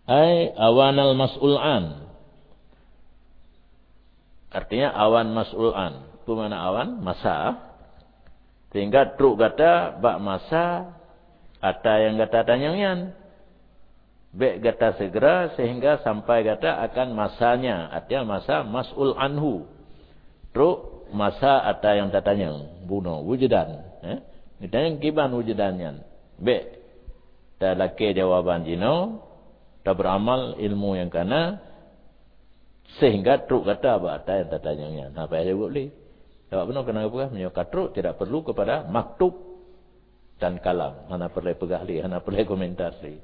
Ai awanal mas'ul'an. Artinya awan mas'ul'an. Apa mana awan? Masa. Sehingga truk kata bak masa ada yang kata tanyangyan. Bek kata segera sehingga sampai kata akan masanya. Artinya masa mas'ul anhu. Truk masa ada yang tatanya. Bunuh wujudan. Ditanya kiban wujudannya. Bek. Tak laki jawaban jino. Tak beramal ilmu yang kana. Sehingga truk kata apa ada yang tatanya. Apa yang boleh. Sebab benar kenapa? Menyokak truk tidak perlu kepada maktub dan kalam. Mana perlu pegah li. Mana perlu komentar li.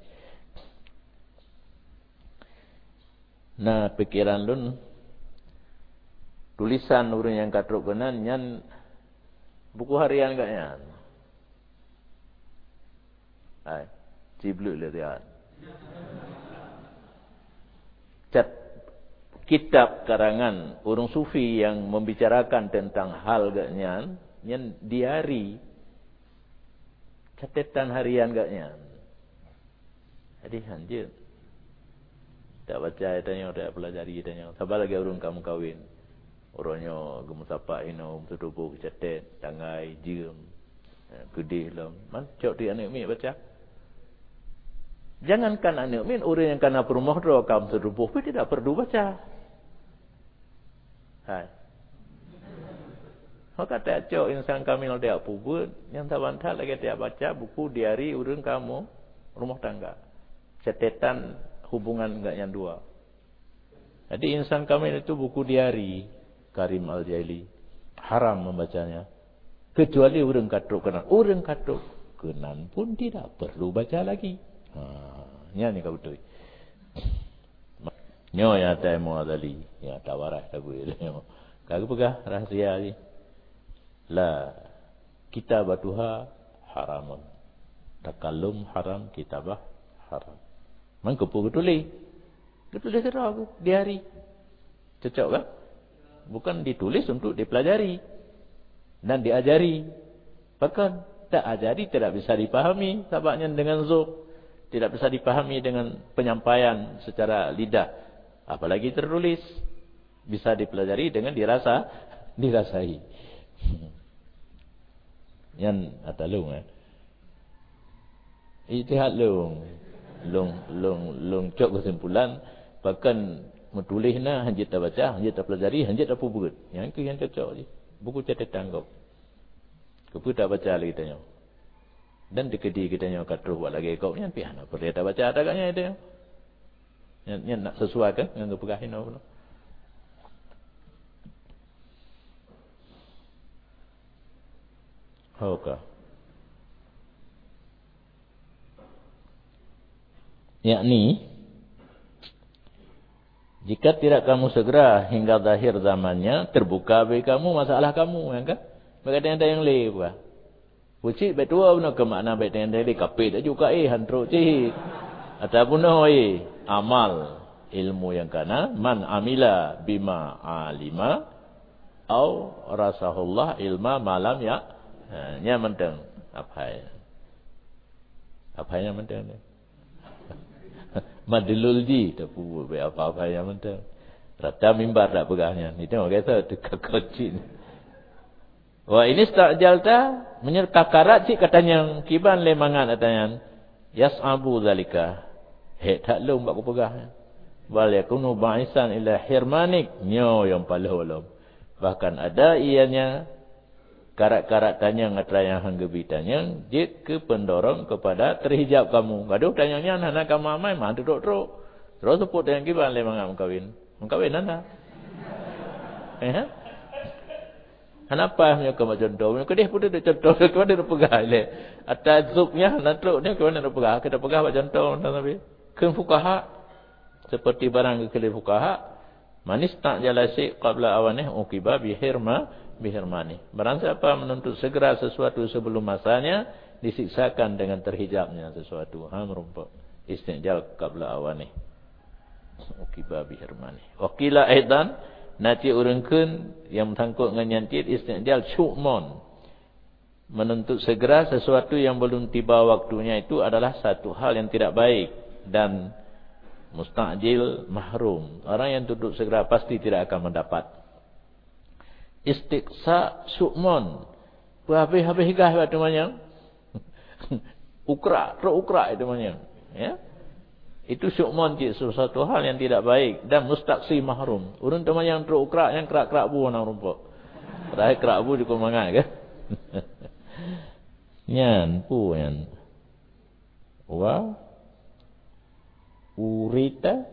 Nah pikiran lun. Tulisan urang yang katruk kenan. Yang buku harian kak yan. Hai. Cibluk lihat yan. Cat. Kitab karangan orang sufi yang membicarakan tentang hal gaknya, yang diari catatan harian gaknya. Jadi anjir. Tak baca tanya, tak pelajari tanya. Sabar lagi orang kamu kawin. Orangnya gemusapa ino tutup catat tangai jam. Gede lah. Man cok di anak mi baca. Jangankan anak min orang yang kena perumah doa kamu tutup pun tidak perlu baca. Hai. Maka tak cok insan kamil dia pubut yang tak bantah lagi dia baca buku diari urang kamu rumah tangga. Catatan hubungan enggak yang dua. Jadi insan kamil itu buku diari Karim Al-Jaili haram membacanya. Kecuali urang katruk kenan. Urang katruk kenan pun tidak perlu baca lagi. Nya ni kau betul. Nyo ya tai mo adali ya tawarah tabu ilmu kagak pegah rahasia ni la kitabatuha haramun takallum haram kitabah haram man kepu tulis kira aku diari cocok kan bukan ditulis untuk dipelajari dan diajari bahkan tak ajari tidak bisa dipahami sebabnya dengan zuk tidak bisa dipahami dengan penyampaian secara lidah. Apalagi tertulis. Bisa dipelajari dengan dirasai. Yang atalung. Ijtihad long cok kesimpulan. Bahkan menulis na hanjit tak baca, hanjit tak pelajari, hanjit tak pubut. Yang itu yang cocok je. Buku catatan kau. Kau tak baca lagi tanya. Dan dikedi kita nyo katruh buat lagi kau. Yang pian apa dia tak baca ada agaknya itu. Yang nak sesuai kan dengan kepegahin apa. Oka. Yakni jika tidak kamu segera hingga zahir zamannya terbuka bagi kamu masalah kamu kan? Berkata yang lain bukan. Pucik betua benar ke makna baik yang lain kapit tak juga hantruk cik. Ataupun amal ilmu yang kana man amila bima alima au rasahullah ilma malam ya nya menteng apa yang menteng madilul di tapu apa yang menteng rata mimbar tak pegahnya ni tengok kata dekat kocin wah ini stajalta menyerta karat cik katanya kiban lemangan katanya yas'abu zalika tak lum bak pegah wal yakunu ba'isan ila hirmanik nyo yang palholom bahkan ada ianya karat-karat tanya ngatra yang hanggebi tanya jik ke pendorong kepada terhijab kamu gaduh tanyanya anak kamu amai mah duduk terus sebut yang kiban le mangam kawin anda kenapa punya ke contoh ke dia pun ada contoh ke mana dia pegah le atas zubnya natruk ni ke mana dia pegah kita pegah buat contoh tapi ke fuqaha seperti barang ke fuqaha manis tak jalasi qabla awanih uqiba bihirmani barang siapa menuntut segera sesuatu sebelum masanya disiksakan dengan terhijabnya sesuatu merumpuk istijal qabla awanih uqiba bihirmani waqila aidan nati urangkeun yang sangkut dengan nyantit istijal syu'mun menuntut segera sesuatu yang belum tiba waktunya itu adalah satu hal yang tidak baik dan Mustajil mahrum. Orang yang duduk segera pasti tidak akan mendapat. Istiqsa su'mun. Habis-habis gah itu namanya. Ukra itu namanya. Ya. Itu su'mun sesuatu hal yang tidak baik dan mustaqsi mahrum. Urun teman yang terukra yang kerak-kerak bu nang rumput. Terakhir kerak bu di kumangan kan. Nyan pu yan. Wa urita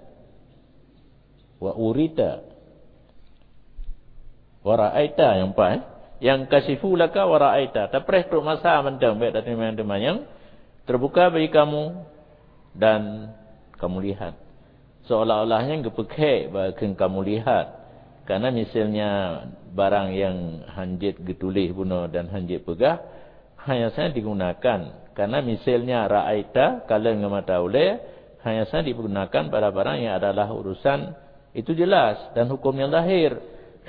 wara'aita yang yang kasifu laka wara'aita tapres tu masa mentang baik dari teman-teman yang terbuka bagi kamu dan kamu lihat seolah-olahnya gepekhek bagi kamu lihat karena misalnya barang yang hanjit getulih bunuh dan hanjit pegah hanya saja digunakan karena misalnya ra'aita kalau ngamata oleh hanya saja digunakan pada barang yang adalah urusan itu jelas dan hukum yang lahir.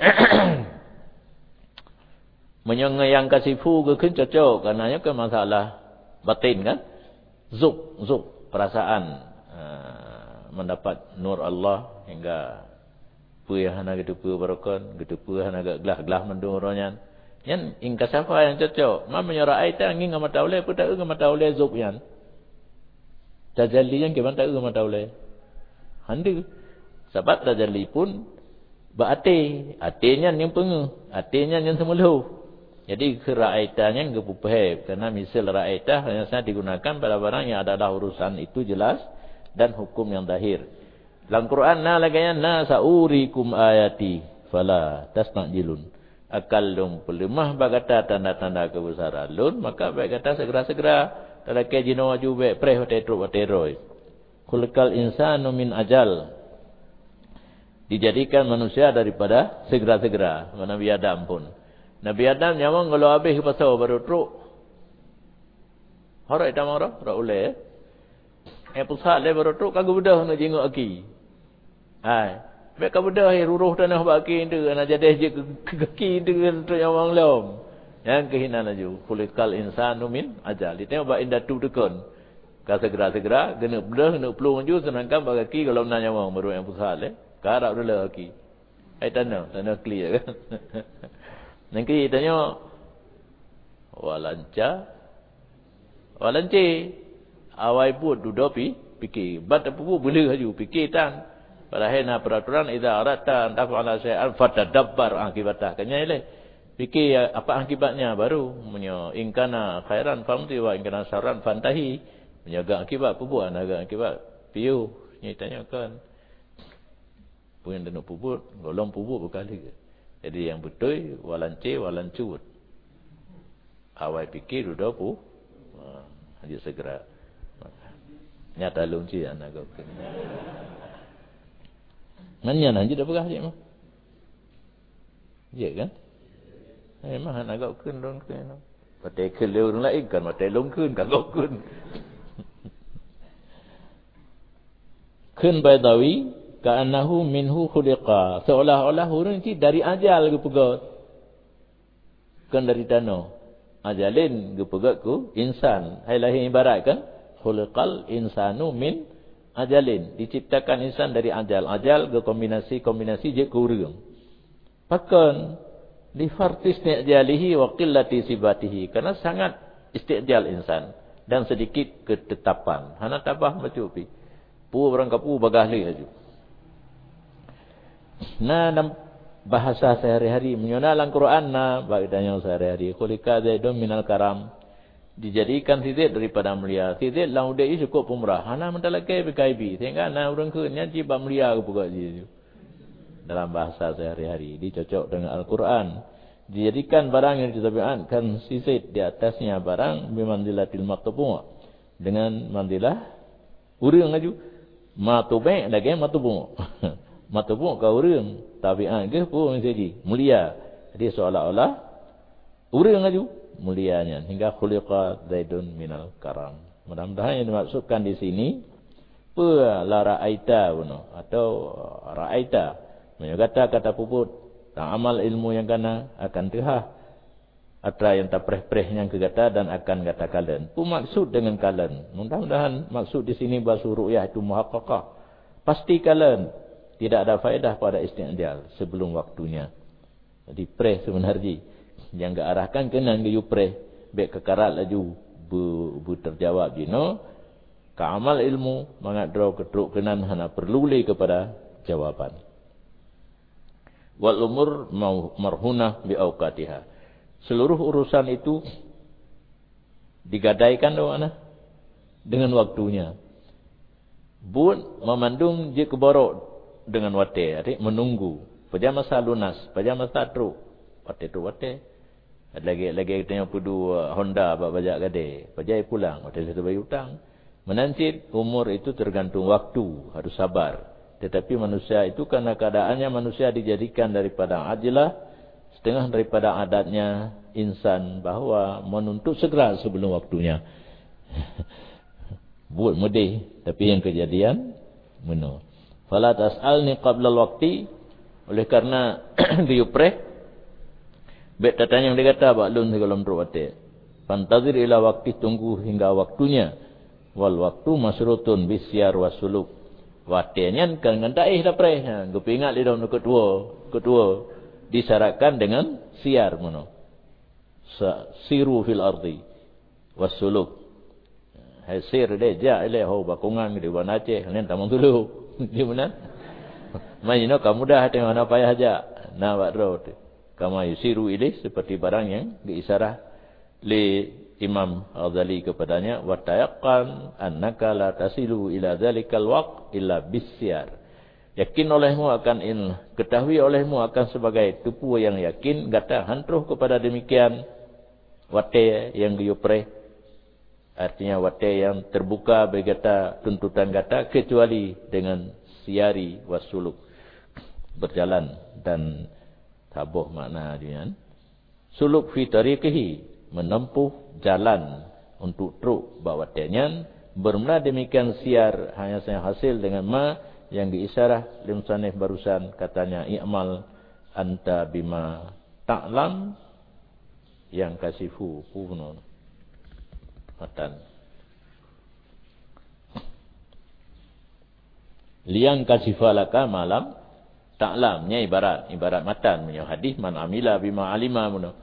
Menyengayang kasifu ke cocok karenanya ke masalah batin kan zuk perasaan mendapat nur Allah hingga puihana gitu pu barakon gitu puihana glah mendurunnya yan ingkasafa yang cocok ma menyora aita nging mata oleh puta mata oleh zuk yan tajalli yang ke mata oleh handu sebab tajalli pun atenya yang pengu atenya yang semuluh jadi ra'aitanya enggak pupeh karena misal ra'aitah hanya saja digunakan pada barang yang adalah urusan itu jelas dan hukum yang zahir. Dalam Quran laganya saurikum ayati fala tasnajilun. Akallum pelemah bagata tanda-tanda kebesaran lun maka baik kata segera-segera talake jino waju baik preh wateroi. Khulqal insanu min ajal. Dijadikan manusia daripada segera-segera. Nabi Adam pun. Nabi Adam nyamang kalau habis pasal baru truk. Harai tamara, rauleh. Pusat le baru truk kagak bedah nak jengok aki. Hai, baik kagak bedah ruruh tanah baki tu nak jadi je kaki tu tu nyamang lom. Yang kehinan aju. Kulikal insanu min ajal. Dia tengok bak indah tu tekun. Ka segera-segera kena bedah kena pelung aju senangkan bak kaki kalau nak nyamang baru yang pusat le. Karap dulu aki. Ai tanah clear kan. Nanti tanya walance awai pun duduk fikir bat apa boleh haju fikir tan padahal peraturan idza arata tafala syai'an fatadabbar akibatah kanya ile fikir apa akibatnya baru menyo ingkana khairan famti wa ingkana syarran fantahi menjaga akibat perbuatan agak akibat piu nyitanya kan punya denuk puput golong puput berkali ke. Jadi yang betul walancut. Awai fikir duduk pu. Hanya segera. Nyata lunci anak kau. Mana nanti dah pegah je mah. Ya kan? Mah anak kau kun don kun. Patai keleu orang lain kan patai long kun kagak kun. Kun Baidawi ka'annahu minhu khuliqa seolah-olah hurun ki dari ajal ke pegat kan dari dano ajalin ke pegat ku insan hai lahir ibarat kan khuliqal insanu min ajalin diciptakan insan dari ajal ke kombinasi je kurang pakan li fartis ni'jalihi wa qillati sibatihi karena sangat istijal insan dan sedikit ketetapan hana tabah macupi pu orang kapu bagahli aju. Nah dalam bahasa sehari-hari menyona dalam Quran bagdanya sehari-hari khulika zaidun minal karam dijadikan Zaid daripada mulia Zaid lah udah cukup pemurah hana mentalake BKB sehingga orang kenya jiba mulia ke pokok dia dalam bahasa sehari-hari dicocok dengan Al-Quran dijadikan barang yang ditabiatkan si Zaid di atasnya barang bimanzilatil maqtu' dengan manzilah urang aju matubai lagi matubu matubu ka urang tabiat ke pun jadi mulia jadi seolah-olah urang aju mulianya hingga khuliqa zaidun minal karam mudah-mudahan yang dimaksudkan di sini la ra'aita atau ra'aita kata puput tak amal ilmu yang kana akan tehah atra yang tak preh-preh yang kegata dan akan kata kalian. Maksud dengan kalian. Mudah-mudahan maksud di sini bahasa ru'yah itu muhaqqaqah. pastikan tidak ada faedah pada isti'dal sebelum waktunya. Jadi preh sebenarnya yang enggak arahkan kena ke preh baik kekarat laju terjawab dino ka amal ilmu mangadro ketruk kenan hana perlu le kepada jawaban. Wal umur marhunah bi auqatiha. Seluruh urusan itu digadaikan dengan waktunya. Bun memandung je keborok dengan wate, adik menunggu. Pada masa lunas, pada masa truk. Wate tu wate. Lagi tanya pudu Honda bajak gade. Pajai pulang, wate satu bayi hutang. Menancit umur itu tergantung waktu, harus sabar. Tetapi manusia itu karena keadaannya manusia dijadikan daripada ajilah, setengah daripada adatnya insan bahawa menuntut segera sebelum waktunya. Buat mudih, tapi yang kejadian meno. Fala tas'alni qabla al-waqti, oleh karena diupreh bet tatanya yang dikata baklun dalam ruwate. Fantazir ila waqti, tunggu hingga waktunya. Wal waktu masrutun bisyar wasuluk. Watenya kan daih dah preh. Gup ingat di dalam kedua disyaratkan dengan siar meno. Siru fil ardi wasuluk. Hasil dia jah ileh ho bakungan di wan Aceh nen tamang dulu. Di mana? Mainno kamu dah tengok mana payah aja. Na bakro. Kama yusiru ilih seperti barang yang diisyarah li Imam Ghazali kepadanya wa tayaqqan annaka la tasilu ila dzalikal waqt illa bisyar. Yakin olehmu akan ketahui olehmu akan sebagai tupu yang yakin gata hantruh kepada demikian wate yang diupreh. Artinya wate yang terbuka bagi gata tuntutan gata kecuali dengan siari wasuluk, berjalan dan tabuh makna dia. Suluk fi tariqihi, menempuh jalan untuk truk bawatenya. Bermula demikian siar hanya saya hasil dengan ma yang diisyarah lim sanif barusan, katanya i'mal anta bima ta'lam yang kasifu punun matan liang kasifalaka malam ta'lamnya ibarat matan punya hadis man amila bima alima muno.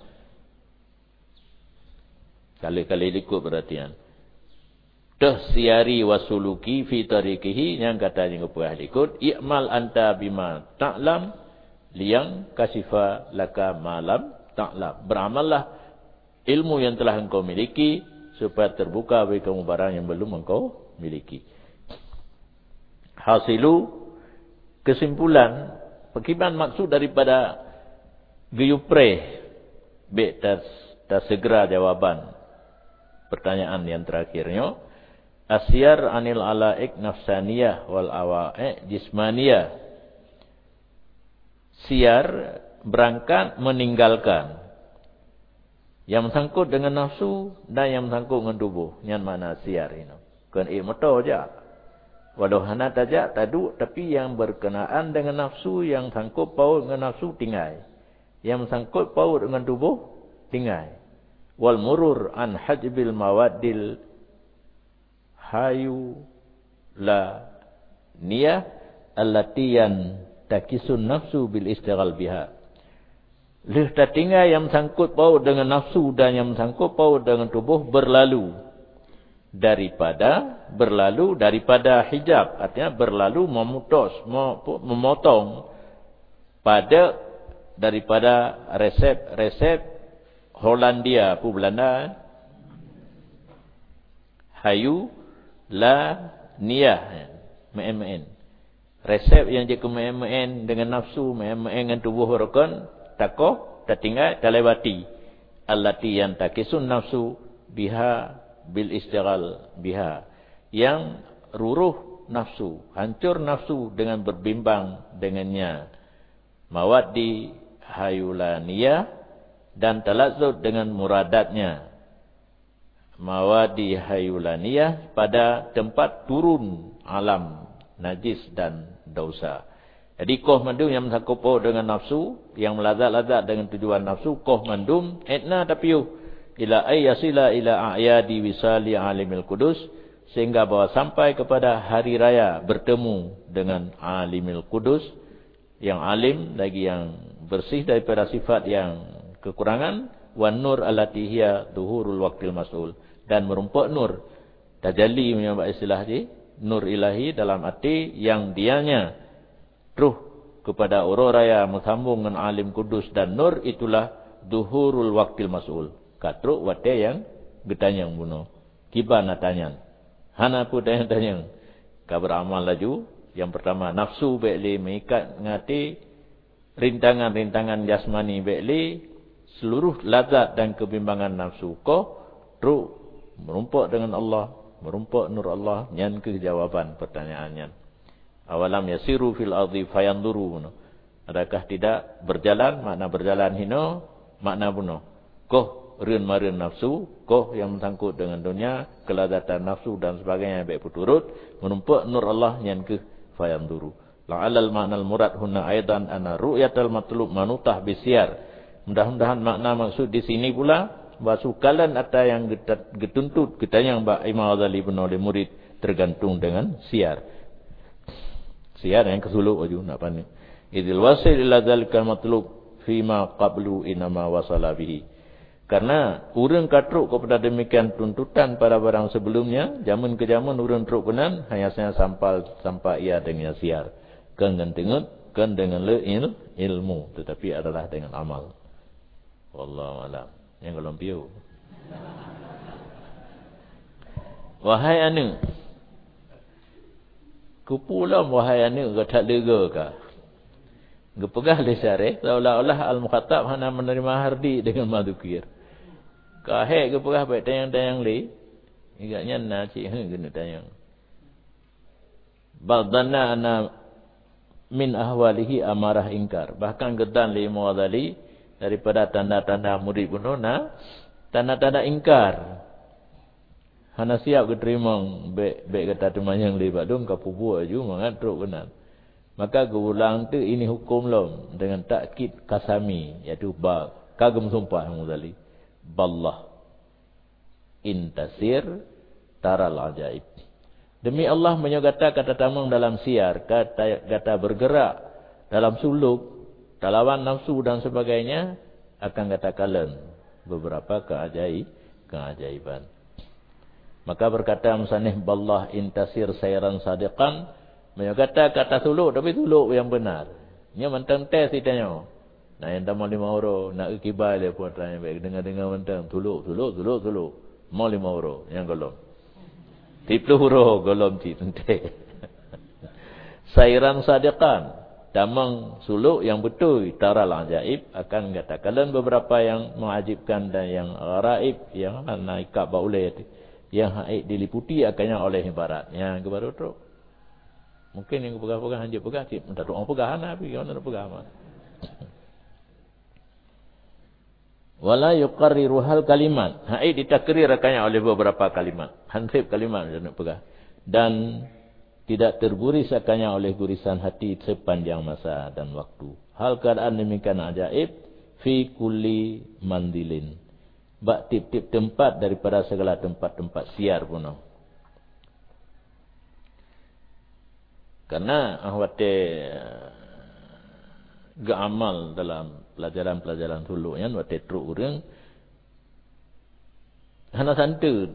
Kali-kali ikut perhatian. Siari wasuluki fi tariqihi yang katanya kepuah ikut i'mal anta bima ta'lam liang kasifa laka malam ta'lam. Beramallah ilmu yang telah engkau miliki supaya terbuka bagi kamu barang yang belum engkau miliki. Hasilu, kesimpulan, pekiban maksud daripada geyupreh be tas segera jawaban pertanyaan yang terakhirnya. Asyar anil alaik nafsaniyah wal awaik jismaniyah. Siar berangkat meninggalkan yang sangkut dengan nafsu dan yang sangkut dengan tubuh. Yang mana siar ini? Kan motor aja. Walau hana tajak tadu, tapi yang berkenaan dengan nafsu, yang sangkut paut dengan nafsu tinggal. Yang sangkut paut dengan tubuh tinggal. Wal murur an hajbil mawaddil hayu la niyah allati yan takisun nafsu bil istighal biha. Lih tertinggal yang sangkut paut dengan nafsu dan yang sangkut paut dengan tubuh berlalu daripada hijab, artinya berlalu memotong pada daripada resep Hollandia pu Belanda hayu la niyah MN resep yang je ke MN dengan nafsu MN dengan tubuh rukun takoh tertinggal terlewati allati yang takisun nafsu biha bil istighal biha, yang ruruh nafsu, hancur nafsu dengan berbimbang dengannya. Mawaddi hayulaniyah, dan talazzud dengan muradatnya. Mawaddi hayulaniyah, pada tempat turun alam najis dan dosa. Jadi koh mandum yang mensakupo dengan nafsu, yang melazat-lazat dengan tujuan nafsu, koh mandum etna tapiuh ila ayyasila ila a'yadi wisali alimil kudus, sehingga bawa sampai kepada hari raya bertemu dengan alimil kudus, yang alim lagi yang bersih daripada sifat yang kekurangan, wan nur allati hiya dhuhurul waqtil mas'ul, dan merumput nur tajalli menyebab istilah ni nur ilahi dalam arti yang dianya ruh kepada aurora raya bersambung dengan alim kudus, dan nur itulah dhuhurul waqtil mas'ul, katruk wate yang getanyang bunuh kiba natanyan hana pu tanyang kabar amal laju. Yang pertama, nafsu be'li mengikat ngati rintangan-rintangan jasmani be'li, seluruh lazat dan kebimbangan nafsu ko ru merumpuk dengan Allah, merumpuk nur Allah. Nyan ke jawaban pertanyaannya, awalam yasiru fil ardi fayanduru, adakah tidak berjalan, makna berjalan hino, makna bunuh koh rin marin nafsu, koh yang mengsangkut dengan dunia, kelazatan nafsu dan sebagainya baik puturut menumpuk nur Allah. Nyan ke fayanduru, la'alal ma'nal murad huna aidan ana ru'yatal matlub manutah bisiar. Mudah-mudahan makna maksud di sini pula basukalan ada yang getuntut kita yang Mbak Imam Ghazali bin oleh murid tergantung dengan siar. Siar yang kesuluk aju nak panik. Idil wasil ila zalikal matlub fima qablu inama wasala bihi. Karena urang katruk kepada demikian tuntutan pada barang sebelumnya, zaman ke zaman urang truk kenan hanya sampai ia dengan siar. Kan dengan ilmu, tetapi adalah dengan amal. Wallahu a'lam. Yang belum piu. Wahai anu, kupulam wahai anu kata lega ka. Gepegah le syarih seolah-olah al-mukhatab hana menerima hardi dengan madukir. Kahek gepegah baik tayang-tayang le. Igaknya na cik kena tayang. Baldana ana min ahwalihi amarah ingkar. Bahkan gedan li Muadzali daripada tanda-tanda murid punona, tanda-tanda ingkar. Hana siap keterimang baik kata temayang li badung kapubu aju mangatruk kenan. Maka geulang tu ini hukum lom dengan takkid kasami, iaitu ba kagem sumpah Muadzali. Ballah intasir taral ajaib. Demi Allah menyogata kata tamang dalam siar, kata bergerak dalam suluk, talawan nafsu dan sebagainya, akan katakan beberapa keajaiban. Maka berkata musannif ballah intasir sayran sadiqan, menyogata kata suluk tapi suluk yang benar. Nya mentang tes ditanya. Nah yang tamu 5 euro, nak kibai le puan tanya baik dengar-dengar mentang suluk. Mau 5 euro yang golong. 30 euro golong ti tente. Sayran sadiqan, damang suluk yang betul, taral ajaib, akan katakan beberapa yang mengajibkan dan yang ghaib, yang naikab baulai, yang haid diliputi akannya oleh ibarat. Yang kebaru tu. Mungkin yang pegang-pegang hanya pegang, minta orang pegang tapi orang nak pegang mah. Wala yuqarriru hal kalimat. Haid ditakrir akannya oleh beberapa kalimat. Hansib kalimat yang nak pegang. Dan tidak terguris akannya oleh gurisan hati sepanjang masa dan waktu. Hal keadaan demikian ajaib fi kulli mandilin. Bak tip-tip tempat daripada segala tempat-tempat siar pun. Karena ahwate gaamal dalam pelajaran-pelajaran suluknya wate truk urang hana santu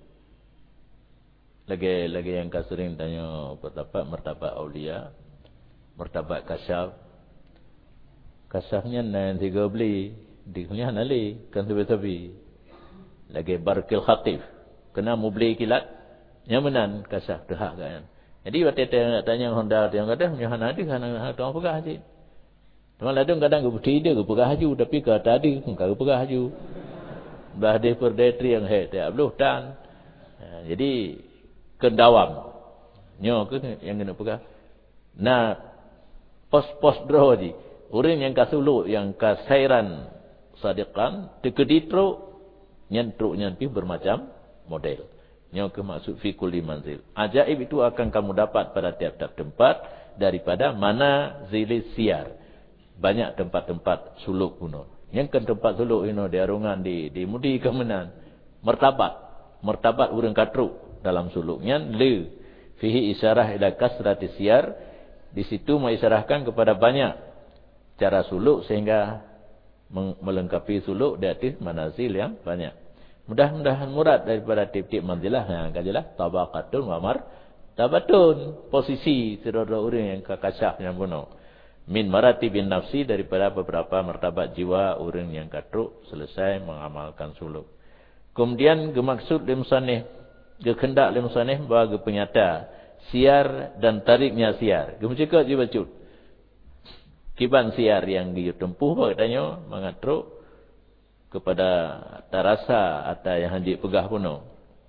lagi yang sering tanya martabat aulia, martabat kasyafnya nan tiga beli dikunya nali kan tebi lagi barkil khatif kena mu beli kilat nyamanan kasyaf dah kan. Jadi waktu tanya Honda yang kata hana ada hana tuang pegah haji. Tuan ladung kadang ke tidak ke pegah haju tapi ke tadi ke pegah haju. Bah de perdetri yang tak belum tan. Jadi kendawam. Nyo ke yang kena pegah. Nah pos-pos draw ji. Orang yang kasuluk yang kasairan sadiqan dekeditro nyentruk nyampi bermacam model. Yang maksud fi kulli manzil. Ajaib itu akan kamu dapat pada tiap-tiap tempat daripada mana zilis siar. Banyak tempat-tempat suluk kuno. Yang kan tempat suluk ini di arungan di mudi kemenan. Martabat urang katruk dalam suluknya. Le fihi isyarah ila kasrati siyar, di situ mengisyarahkan kepada banyak cara suluk sehingga melengkapi suluk di atas manazil yang banyak. Mudah-mudahan murad daripada tip-tip manzilah yang kajilah tabaqatun wa martabatun, posisi sedara orang yang kakasyaf yang bunuh. Min maratibin nafsi, daripada beberapa martabat jiwa orang yang katruk selesai mengamalkan suluk. Kemudian gemaksud li musannif, kehendak li musannif bagi penyata siar dan tariknya siar. Kemudian dibacut. Kiban siar yang ditempuh katanya mengatruk kepada tarasa atau yang hendak pegah puno.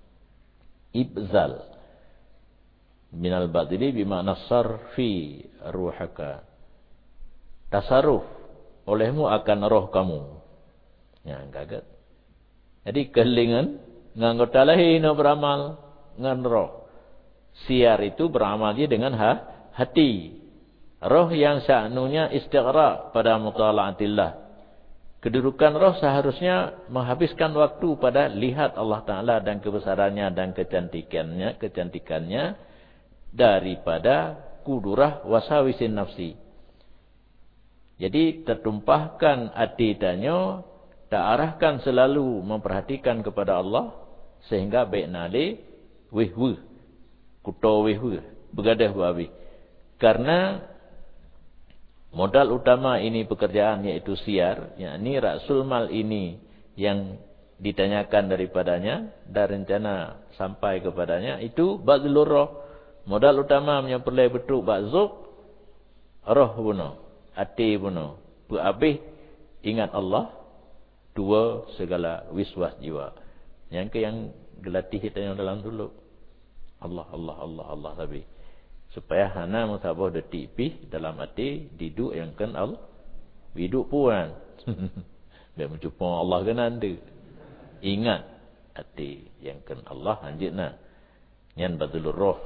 Ibzal minal batili bimakna sarfi ruhaka. Tasarruf olehmu akan roh kamu. Ya, kaget. Jadi kelingan nganggota lain beramal ngan roh. Siar itu beramal dia dengan hati. Roh yang sya'nunya istighra pada mutala'atillah. Kedudukan roh seharusnya menghabiskan waktu pada lihat Allah Ta'ala dan kebesarannya dan kecantikannya daripada kudurah wasawisin nafsi. Jadi tertumpahkan adidanya, tak arahkan selalu memperhatikan kepada Allah sehingga baik nali wihwu kuto wihwu begadah babi. Karena modal utama ini pekerjaan yaitu siar, yakni rasul mal ini yang ditanyakan daripadanya dan rencana sampai kepadanya itu bazlur roh. Modal utama menyempurlai betul bazuk roh bunuh, hati bunuh, berhabis ingat Allah, dua segala wiswas jiwa. Yang ke yang gelatih kita yang dalam dulu. Allah tapi supaya hana musabah detik pih dalam hati diduk yang kenal hidup puan. Biar menjumpa Allah kan anda. Ingat hati yang kenal Allah anjitna. Yang badulur roh.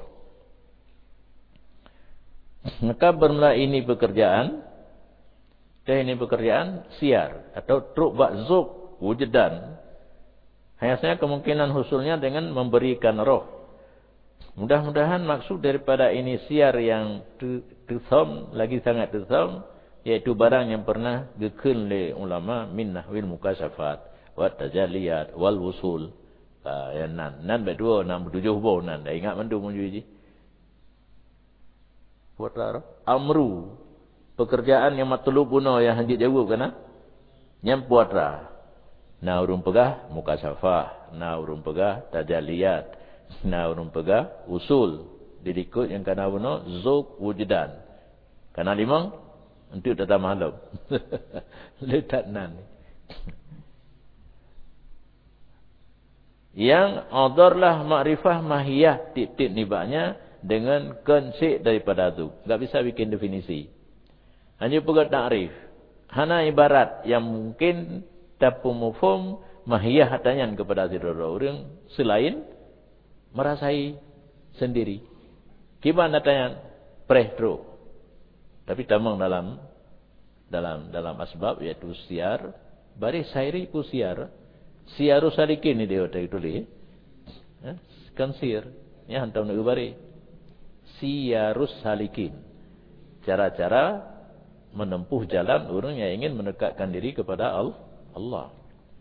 Maka bermula ini pekerjaan siar atau truk bakzuk wujudan. Hanya kemungkinan husulnya dengan memberikan roh. Mudah-mudahan maksud daripada ini siar yang tuzam, lagi sangat tuzam, yaitu barang yang pernah dikun oleh ulama min nahwil mukasyafat wa tajaliyat wal wusul. Yang nan berdua 67 hubung nan dah ingat mandu munjuji. Buat roh amru, pekerjaan yang matlubuna yang hendak jawab kana yang buat ra. Na urung pegah mukasyafah, na urung pegah tajaliyat, na urung pegah usul. Didikut yang kana buno zuk wujudan. Kana limang untuk datang malam. Letak nan. Yang adarlah makrifah mahiyah tip-tip nibaknya dengan konsep daripada itu. Tak bisa bikin definisi. Hanya pegah ta'rif. Hana ibarat yang mungkin tapu mufhum mahiyah hatanyan kepada saudara orang selain merasai sendiri. Gimana hatanyan? Prehtro. Tapi tamang dalam asbab yaitu siar. Bari sairi ku siar. Siaru salikin ni dia tulis. Kan siar. Ya hantam nak bari. Siarus salikin. Cara-cara menempuh jalan orang yang ingin mendekatkan diri kepada Allah.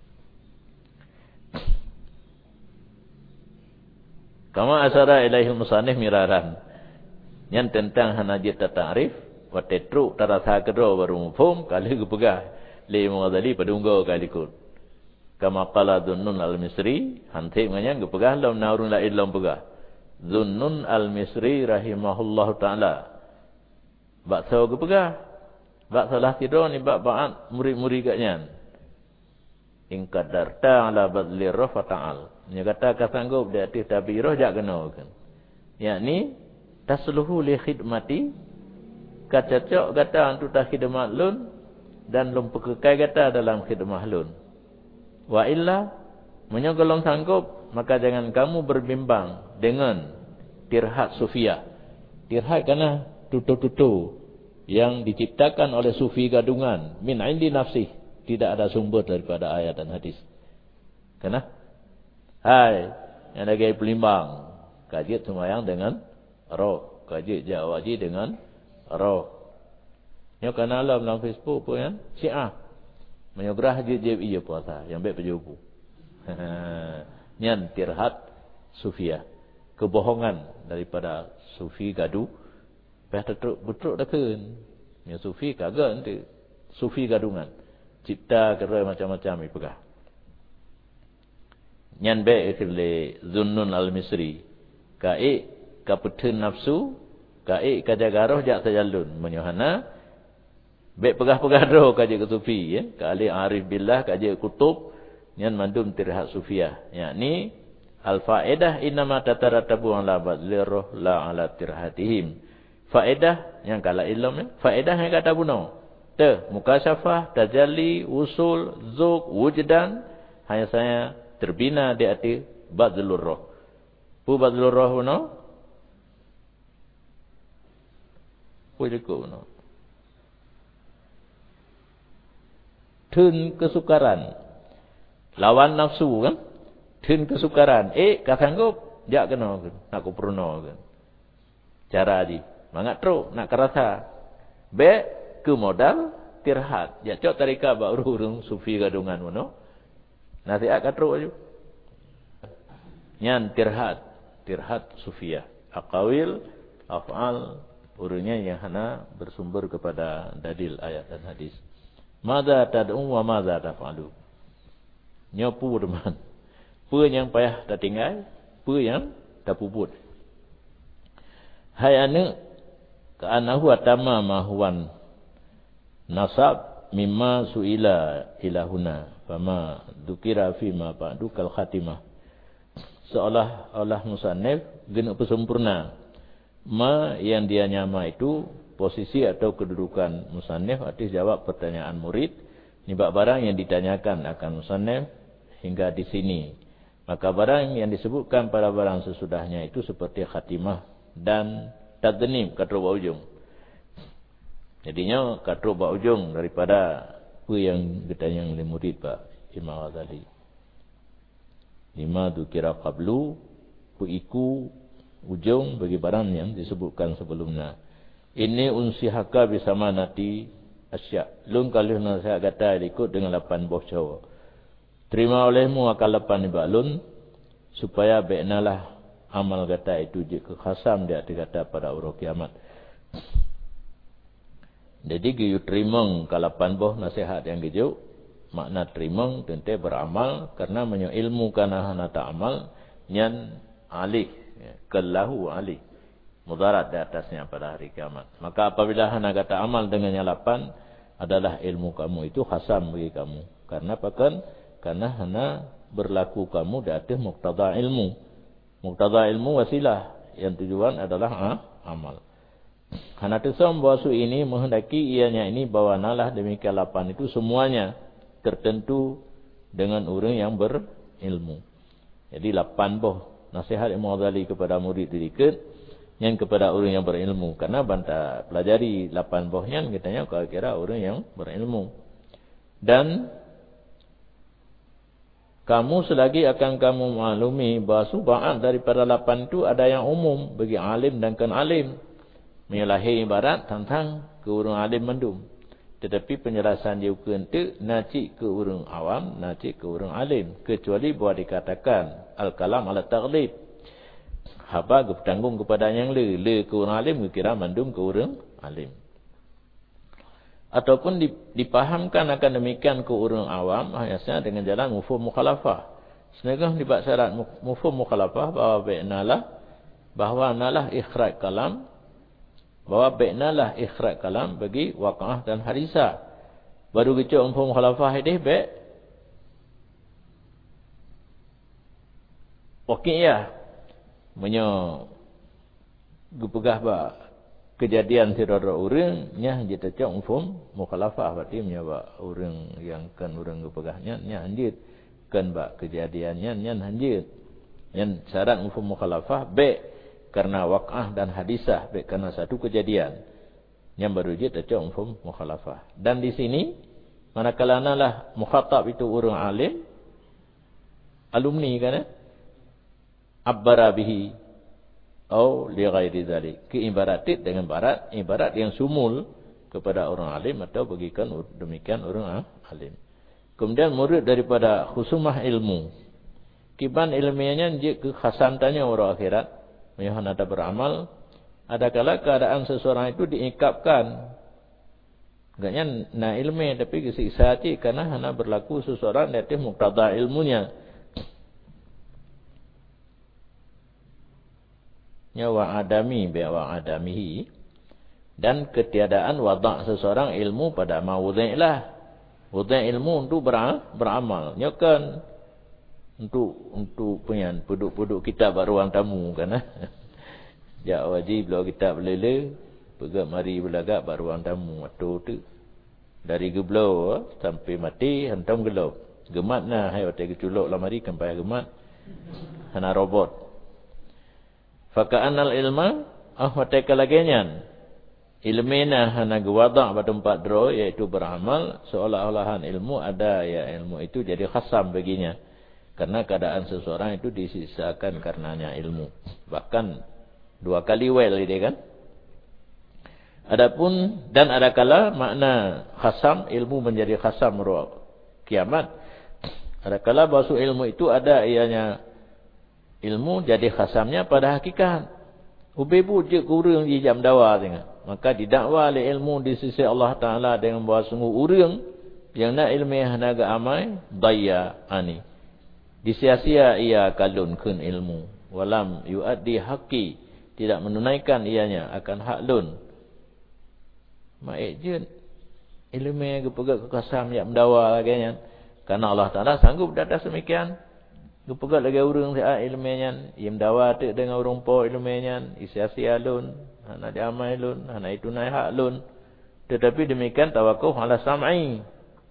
Kama asara ilaihil musannif miraran. Yang tentang hanajit ta'rif wa tetru tarasa kedua baru mufhum kali kepegah li mughadali padunggo kali kun. Kama qala Dhunnun al-Misri hanti menganyang kepegah lam naurun la illam pegah. Dhunnun al-Misri rahimahullahu taala. Bakso kepegah. Baksalah tidur ni bak murid-murid katnya. In qadarta ala badli roh fata'al. Dia kata sanggup di atas tabi roh jak kena kan. Yakni tasluhu li khidmati kacacok kata untuk tak khidmat lun dan lum pekekai kata dalam khidmat lun. Wa illa menyogolong sanggup maka jangan kamu berbimbang dengan tirhat sufiyah. Tirhat kerana tutu-tutu yang diciptakan oleh sufi gadungan min indi nafsih, tidak ada sumber daripada ayat dan hadis. Kenapa? Hai, yang ada gaya pelimbang kajit sembahyang dengan roh, kajit jawaji dengan roh. Nyo kana alam dalam Facebook pun kan Syiah menyograh je iya puasa yang baik pejubu. Nyan tirhat sufia, kebohongan daripada sufi gaduh. Peh betruk dah keun. Nya sufi kagak nanti sufi gadungan. Cipta kira macam-macam ipegah. Nyan baik kele Zunnun al-Misri. Kai kaputun nafsu, kai kajagaroh jak tajalun menyohana. Baik pegah-pegah doh kaji ke sufi ya. Kali arif billah kaji kutub nyan mandum tirhat sufiyah. Yakni al-faedah innama tataratabu ala badlir la ala tirhatihim. Faedah yang kala ilmu ya. Faedah yang kata buno. Mukasyafah, tajalli, usul, zuk, wujdan hanya saya terbina di hati badlur roh. Pu badlur roh buno. Pu liku buno. Tun kesukaran. Lawan nafsu kan. Tun kesukaran. Kasanggup. Jak kena kan. Nak kuperno kan. Cara di. Mangat teruk. Nak kerasa. Ke modal. Tirhat. Jak cok tarika urung sufi gadungan mana. Nasihat kat teruk aja. Nyan tirhat. Tirhat sufiyah. Aqawil. Af'al. Urungnya yang hana bersumber kepada dalil ayat dan hadis. Madza tad'u wa madza taf'alu. Nyopu deman. Pu yang payah dah tinggal, pu yang dah puput. Hai anu ka anahu atama mahwan nasab mimma suila ilahuna fama dukira fi ma ba'du kal khatimah. Seolah-olah musannif genep sempurna. Ma yang dia nyama itu posisi atau kedudukan musannif artis jawab pertanyaan murid ni barang yang ditanyakan akan musannif hingga di sini. Maka barang yang disebutkan pada barang sesudahnya itu seperti khatimah dan tadnim katrub ujung. Jadinya katrub ujung daripada apa yang ditanya oleh murid Pak Imam Ghazali. Lima dukira qablu puiku ujung bagi barang yang disebutkan sebelumnya. Ini unsihaka bersama nanti asyak. Lung kalau nasihat kata ikut dengan 8 buah Jawa. Terima olehmu akal 8 ibalun supaya benalah amal kata itu jika khasam dia dikata pada urut kiamat. Jadi giyu terima ke 8 buah nasihat yang giyu makna terima tentu beramal karena menyo ilmu kana hana ta'amal nyan alih kallahu alih. Mudarat di atasnya pada hari kiamat. Maka apabila hana kata amal dengan yang 8 adalah ilmu kamu itu khasam bagi kamu. Karena apakan? Karena hana berlaku kamu di atas muqtada ilmu. Muqtada ilmu wasilah. Yang tujuan adalah amal. Hana tesam bahasu ini menghendaki ianya ini bahawa nalah demikian 8 itu semuanya tertentu dengan orang yang berilmu. Jadi 8 buah nasihat Imam Ghazali kepada murid dirikat. Yang kepada orang yang berilmu. Karena bantah pelajari 8 buahnya katanya kalau kira orang yang berilmu. Dan kamu selagi akan kamu maklumi bahawa suba'at daripada 8 itu ada yang umum bagi alim dan kan alim. Menyalahi ibarat tentang ke orang alim mendum. Tetapi penjelasan dia itu nacik ke orang awam, nacik ke orang alim. Kecuali bahawa dikatakan al-kalam ala taghlib. Haba bertanggung kepada yang le ke orang alim kira mandum ke orang alim. Ataupun dipahamkan akan demikian ke orang awam hanya dengan jalan mufhum mukhalafah. Sebenarnya dibuat syarat mufhum mukhalafah bahawa nalah ikhraj kalam bagi waqa'ah dan harisa. Baru kita mufhum mukhalafah ini baik wakiyah menyo gupegah ba kejadian sirara urang nya kita cak mufhum mukhalafah berarti nya ba urang yang kan urang gupegahnya nya anjit kan ba kejadiannya nya anjit yang syarat mufhum mukhalafah be karena waqah dan hadisah be karena satu kejadian yang baru dia cak mufhum mukhalafah. Dan di sini manakala nalah mukhatab itu urang alim alumni kan abbara bihi atau li ghairi dzalik. Keibaratit dengan ibarat yang sumul kepada orang alim atau bagikan demikian orang alim. Kemudian murid daripada khusumah ilmu. Kiban ilmiahnya jika khasantannya orang akhirat. Menyuhan ada beramal. Adakala keadaan seseorang itu diikapkan. Agaknya na ilmi tapi kesiksa hati. Karena hana berlaku seseorang dari muqtada ilmunya. Nyawa adami biawa adamihi. Dan ketiadaan wadak seseorang ilmu pada mawudhi' lah. Wudhi' ilmu untuk beramal. Nyakan. Untuk penduduk kitab ruang tamu kan. Jak wajib belau kitab lele, pegak mari belagak ruang tamu waktu tu. Dari geblau sampai mati hantam gelap. Gemat nah hai waktu keculuk lah mari sampai gemat. Hana robot. Faka'anal ilma waktu kalagenyan. Ilmina hana gewadak pada tempat dro iaitu beramal seolah-olahan ilmu ada ya ilmu itu jadi khasam baginya. Karena keadaan seseorang itu disisakan karenanya ilmu. Bahkan 2 kali well dia kan. Adapun dan adakala makna khasam ilmu menjadi khasam roh kiamat. Adakala bahasa ilmu itu ada ianya ilmu jadi khasamnya pada hakikat. Ubebu je kurang di jam dawa tengah. Maka didakwa oleh ilmu di sisi Allah Taala dengan bahawa sungguh urang yang nak ilmiah naga amai daya ani. Disia-sia ia kalun kun ilmu. Walam yuaddi haqqi. Tidak menunaikan ianya akan hak lun. Maik je. Ilmu yang kepegat kekasam yang mendawa lagi. Karena Allah Ta'ala sanggup data semikian. Kepegat lagi orang siap ilmunya. Ia mendawa tak dengan orang po ilmunya. Isia-sia lun. Hana diamai lun. Hana itu naik hak lun. Tetapi demikian tawakuf ala sam'i.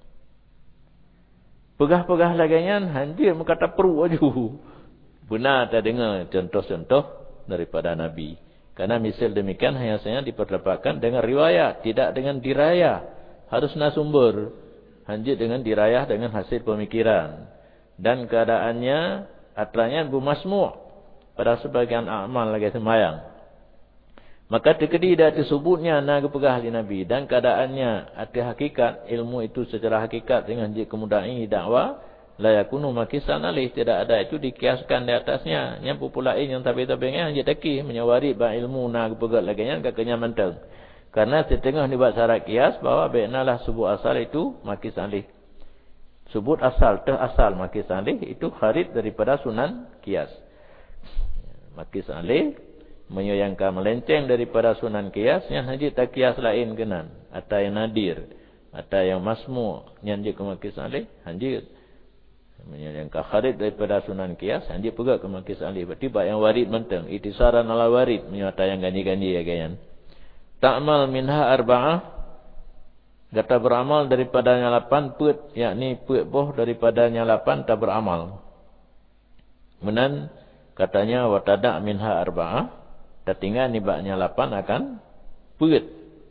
Pegah-pegah laginya hancur berkata perlu aja. Benar tak dengar contoh-contoh daripada Nabi. Karena misal demikian hanya diperlepaskan dengan riwayat. Tidak dengan dirayah. Harus nasumber. Hancur dengan dirayah dengan hasil pemikiran. Dan keadaannya atlanya bermasmu' pada sebagian amal lagi semayang. Maka terkedi dah tersebutnya naga pegah di Nabi. Dan keadaannya ada hakikat. Ilmu itu secara hakikat dengan jika kemudahan ini dakwah. La yakunu makisan alih. Tidak ada itu dikiaskan di atasnya. Yang populain yang tabi-tabinya hanya taki. Menyawari bah ilmu naga pegah lagi. Yang kakaknya mentang. Karena setengah dibuat syarat kias. Bahawa be'nalah sebut asal itu makis alih. Sebut asal. Asal makis alih. Itu kharid daripada sunan kias. Makis alih. Menyayangkan melenceng daripada sunan kias yang haji tak kias lain kenan atau yang nadir atau yang masmu yang dia kemakis alih haji menyayangkan kharid daripada sunan kias haji pegak kemakis alih berarti yang warid menteng itisaran ala warid menyata yang ganji-ganji ya kayan ta'mal minha arba'ah kata beramal daripadanya 8 put yakni put boh daripadanya 8 tak beramal menan katanya wa tada' minha arba'ah tinggal nibaknya 8 akan put.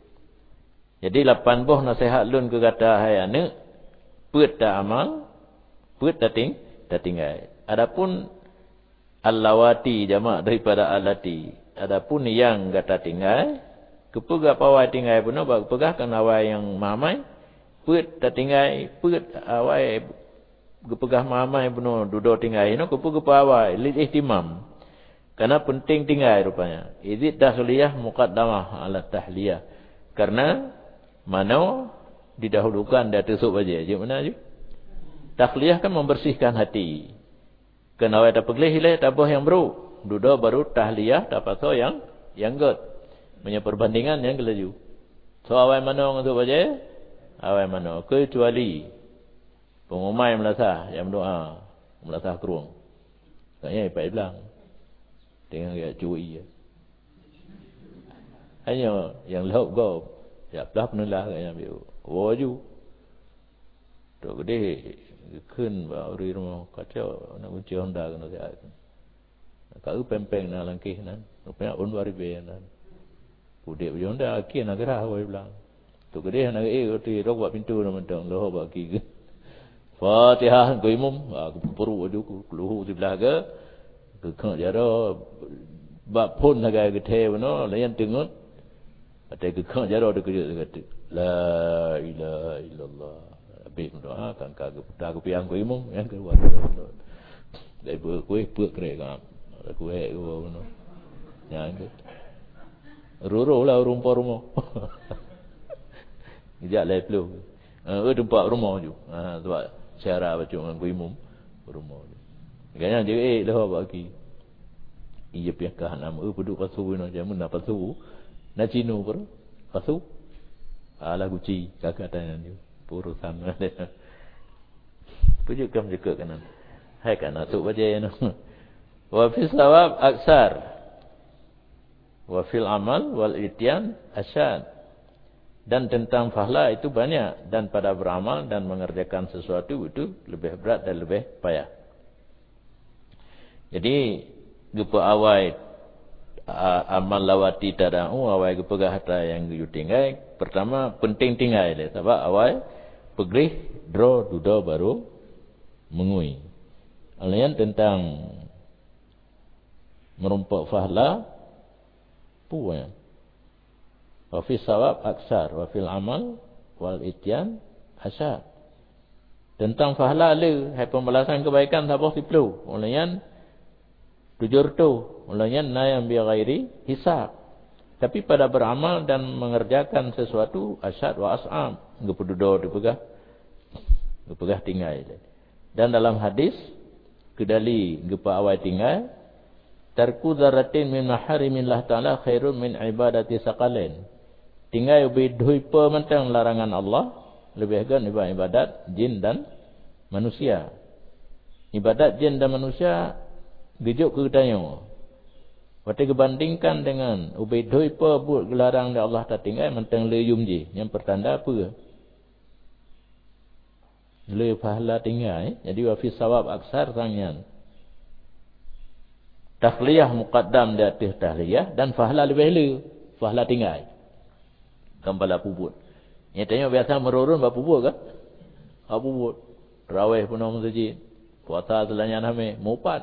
Jadi 8 boh nasihat lun ke kata hai anak put tak amal, put tak tinggal. Adapun al-lawati jamak daripada al-lati. Adapun yang kata tinggal, kepegah pawai tinggal pun bak pegah kan awai yang mamai, put tak tinggal, put awai kepegah mamai pun duduk tinggal ino kepegah pawai lid ihtimam. Karena penting tinggal rupanya. Izid tahliyah muqaddamah ala tahliyah. Karena mana didahulukan dari tusuk aja. Jadi mana aja? Tahliyah kan membersihkan hati. Kena awak tak peglih hilai tak yang baru. Duduk baru tahliyah dapat so yang god. Punya perbandingan yang kelaju. So awak mana tusuk aja? Awak mana? Kecuali pengumai melasah yang berdoa. Melasah keruang. Kayaknya ipak bilang. Dengan dia cuy. Hanya yang lauk kau. Ya, belah penulah kayaknya ambil. Waju. Tok gede. Kun bauri rumah. Kacau. Nak kunci Honda kena siap. Kau pempeng nak langkih nan. Rupanya unwari bayan nan. Pudik punya Honda. Akhir nak gerah. Wai bilang. Tok gede nak Roti rok buat pintu nak mentang. Loh buat kiki. Fatihah. Kau imam. Aku perut waju. Keluhu sebelah ke. Kekak jara bab pun naga gede no layan tengut ada gekang jaro ada kerja kata la ilaha illallah habis doa kan kagak aku piang ku imong yang keluar dai kuih kere kan kuih no yang ruro lah rumpah rumah Ijak lai peluk. Tempat rumah je. Sebab cara baca dengan kuimum rumah je. Kaya dia dah bagi. Ia piakah nama peduk pasu no jamun nak pasu. Na cinu per pasu. Ala guci kakak tanya dia. Urusan dia. Pujuk kam juga kanan. Hai kan atuk baca no. Wa fi sawab aksar. Wa fil amal wal ityan asyad. Dan tentang pahala itu banyak. Dan pada beramal dan mengerjakan sesuatu itu lebih berat dan lebih payah. Jadi, gepa awai amal lawati tada'u, awai gepa gahata yang yu tinggai. Pertama, penting tinggai. Sebab awai pegrih, draw, duda baru mengui. Alayan tentang merumpak pahala, puan. Wa fi sawab aksar wa fil amal wal ityan asyad. Tentang pahala le, hai pembalasan kebaikan sabah tiplu. Olayan tujur tu, olayan nayam bi ghairi hisab. Tapi pada beramal dan mengerjakan sesuatu asyad wa as'am, gepedudo dipegah. Gepegah tinggal. Dan dalam hadis kedali gepa awai tinggal, tarku dzarratin min maharimillah ta'ala khairun min ibadati saqalain. Tinggal bidhui pementang larangan Allah lebih kan ibadat jin dan manusia. Ibadat jin dan manusia gejuk ke tanya. Waktu dibandingkan dengan ubidhui pe buat gelarang dari Allah tak tinggal mentang leyum je. Yang pertanda apa? Le pahala tinggal. Jadi wa fi sawab aksar sangyan. Tahliyah muqaddam di atas tahliyah dan pahala lebih le. Pahala tinggal. Kambala pubut. Yang tanya biasa merurun bapa pubut ke? Apa pubut? Raweh pun nama masjid. Puasa selanya nama mupat.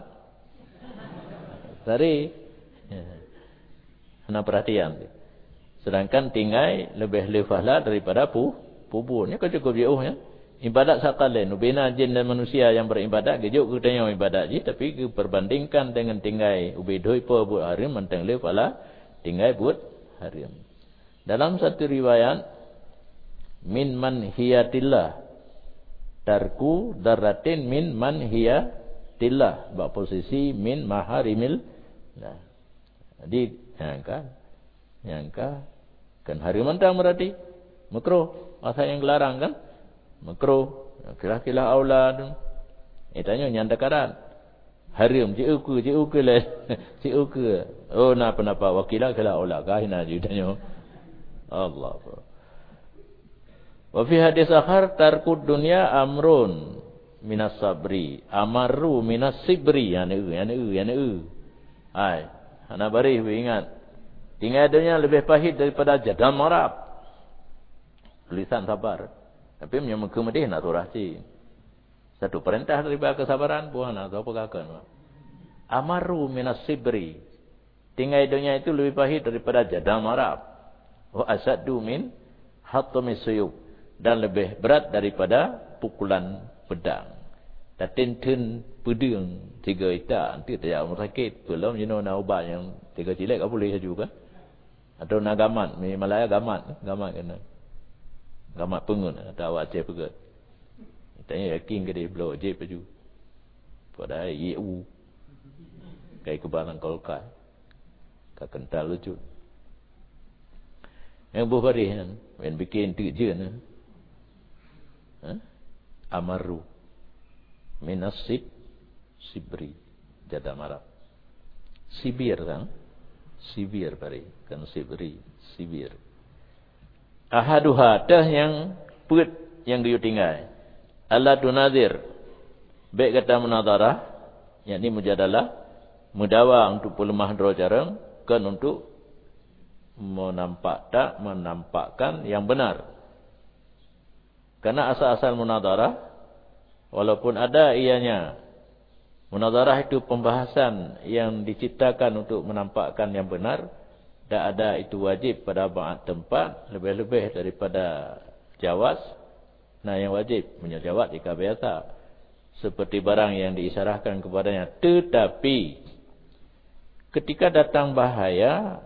Sari. Kena perhatian. Sedangkan tinggai lebih lefahlah daripada pubut. Ini kau cukup jauh ya. Ibadat sakalain. Ubina jin dan manusia yang beribadat. Kejuk ke tanya ibadat je. Tapi perbandingkan dengan tinggai. Ubidoi pubut harim. Mentang lefahlah. Tinggai buat harim. Dalam satu riwayat, min manhiyatillah, tarku daratin min manhiyatillah, bak posisi min maharimil. Nah, jadi nyangka kan hari mentang berarti makruh, asal yang larang kan makruh, kira-kira aulad. Tanya nyanda karan. Harim ciuku le, ciuku. Oh napa wakilah kala aulad kah hina tanya. Allah. Wa fi hadis akhar tarkud dunya amrun minas sabri, amaru minas sibri. Yana. Hai, ana bari ingat. Tinggal dunia lebih pahit daripada jadal marab. Tulisan sabar. Tapi menyamuk kemudian nak surah si. Satu perintah daripada kesabaran bukan atau pegakan. Amaru minas sibri. Tinggal dunia itu lebih pahit daripada jadal marab. Wa asaddu min hatmi suyub, dan lebih berat daripada pukulan pedang. Tatin pedang 3 ita nanti tak mau sakit. Belum nak ubat yang 3 cilek kau boleh juga. Atau nak gamat, ni Malaya gamat kena. Gamat pengun atau awak cek pegat. Tanya yakin ke dia blow je baju. Pada EU. Kai kebalan kolkai. Ka kental lucu. Yang Bukhari kan, yang bikin tujuan, amaru, minasib, sibri, jada marab, sibir kan, sibir bari, kan sibri, sibir. Ahaduha dah yang put yang dia tinggal. Allah tunadir, baik kata munadarah, yakni mujadalah, mudawa untuk pelemah drojarang, kan untuk menampakkan yang benar. Karena asal-asal munadarah walaupun ada ianya Munazarah itu pembahasan yang diciptakan untuk menampakkan yang benar. Tak ada itu wajib pada ba'at tempat. Lebih-lebih daripada jawaz. Nah yang wajib menyejawat jika biasa. Seperti barang yang diisyarahkan kepadanya. Tetapi ketika datang bahaya,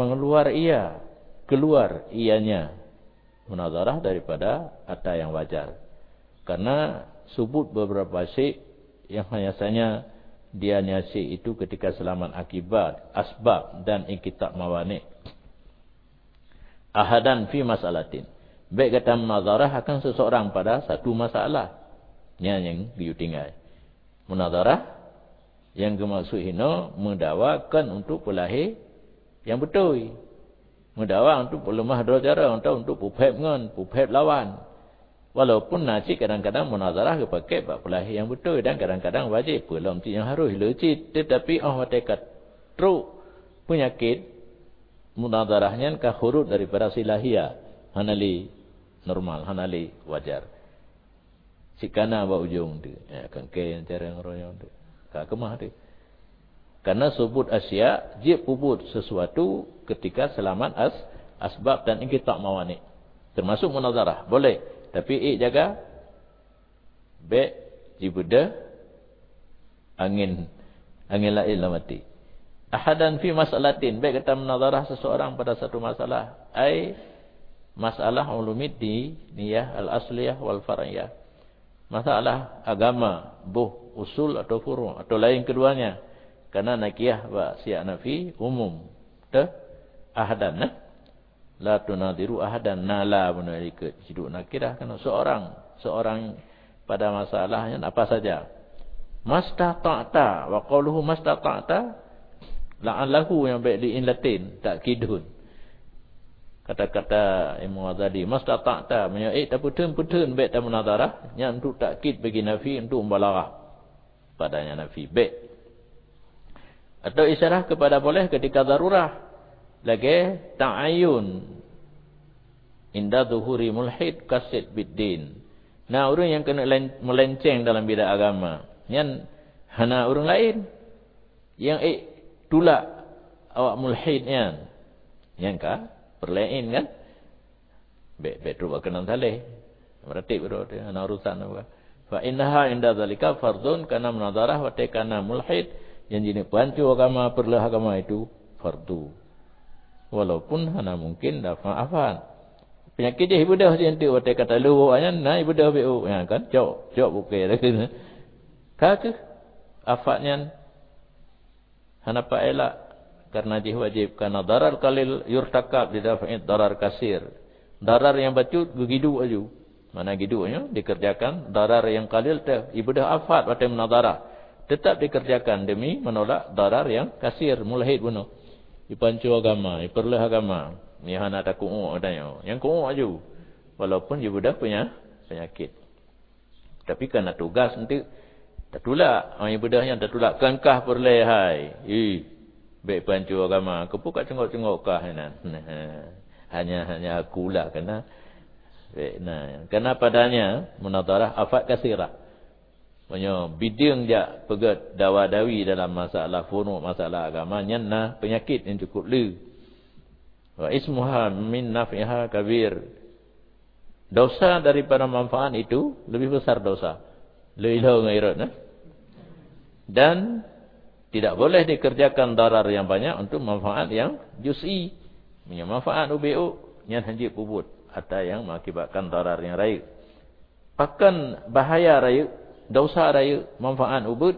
keluar ianya munazarah daripada ada yang wajar. Karena subut beberapa syek yang biasanya dia nyasi itu ketika selamat akibat, asbab dan inkitab mawani. Ahadan fi masalatin. Baik kata munazarah akan seseorang pada satu masalah. Yang diutinggai. Munazarah yang bermaksud hina mendakwakan untuk pelahir yang betul. Mendakwa untuk pelemah dua cara, untuk pupep ngan, pupep lawan. Walaupun nasi kadang-kadang munazarah kepakai bab pelahir yang betul dan kadang-kadang wajib belum yang harus lecit, tetapi watekat truk penyakit munazarahnya ka huruf daripada silahia hanali normal, hanali wajar. Sikana ba ujung tu, kengke cara ngeroyong tu. Ka kemah tu. Karena subut asya jib ubud sesuatu ketika selamat asbab dan inkitab mawani. Termasuk munazarah boleh. Tapi jaga be jibuda angin lain lah mati. Ahadan fi mas'alatin, baik kata munazarah seseorang pada satu masalah, ai masalah ulumid di niyah al-asliyah wal far'iyah. Masalah agama, usul atau furu' atau lain keduanya. Karena nakiyah wa siya nafi umum. Ahadan la tunadiru ahadan nala bunalika hidup nakirah kan seorang pada masalahnya apa saja mastata'ta wa qawluhu mastata'ta la'allahu yang baik di latin takkidun kata-kata Imam Ghazali mastata'ta maksudnya tak putun baik ta munazarah yang untuk takkid bagi nafi untuk mubalarah padanya nafi baik atau isyarah kepada boleh ketika darurah lagi ta'ayun inda zuhuri mulhid kasid biddin. Nah orang yang kena melenceng dalam bidang agama yang hana orang lain yang tulak awak mulhidnya yang ka perlain kan bet tu berkenan saleh berarti berarti ana urusan apa fa innaha inda zalika fardun kana munazarah wa kana mulhid yang jenis pancu agama perlah agama itu fardu. Walaupun hana mungkin dafa'afan. Penyakit dia ibadah jentik waktu kata lu anya na ibadah bu ya kan jauh bukan dah. Kaki afatnya hana pa elak karena dia wajib karena darar qalil yurtakab didafa'id darar kasir. Darar yang bacut begitu aju. Mana gidunya dikerjakan darar yang qalil teh ibadah afat waktu munazarah tetap dikerjakan demi menolak darar yang kasir mulhid bunuh. Dipancu agama, diperlah agama. Ni hana tak ku'u' adanya. Yang ku'u' aju. Walaupun dia budak punya penyakit. Tapi kerana tugas nanti tertulak. Orang budaknya tertulak. Kankah perleh hai. Baik pancu agama. Kepukak cengok-cengok kah. Hanya akulah. Kerana padanya munazarah afat kasirah. Maksudnya bidang dia pegat dawa-dawi dalam masalah furu' masalah agamanya nah penyakit yang cukup le. Wa ismuha min naf'iha kabir. Dosa daripada manfaat itu lebih besar dosa. Leilah ngairat dan tidak boleh dikerjakan darar yang banyak untuk manfaat yang juz'i. Punya manfaat UBU yang hanya puput atau yang mengakibatkan darar yang raya. Bahkan bahaya raya dosa raya manfaat ubud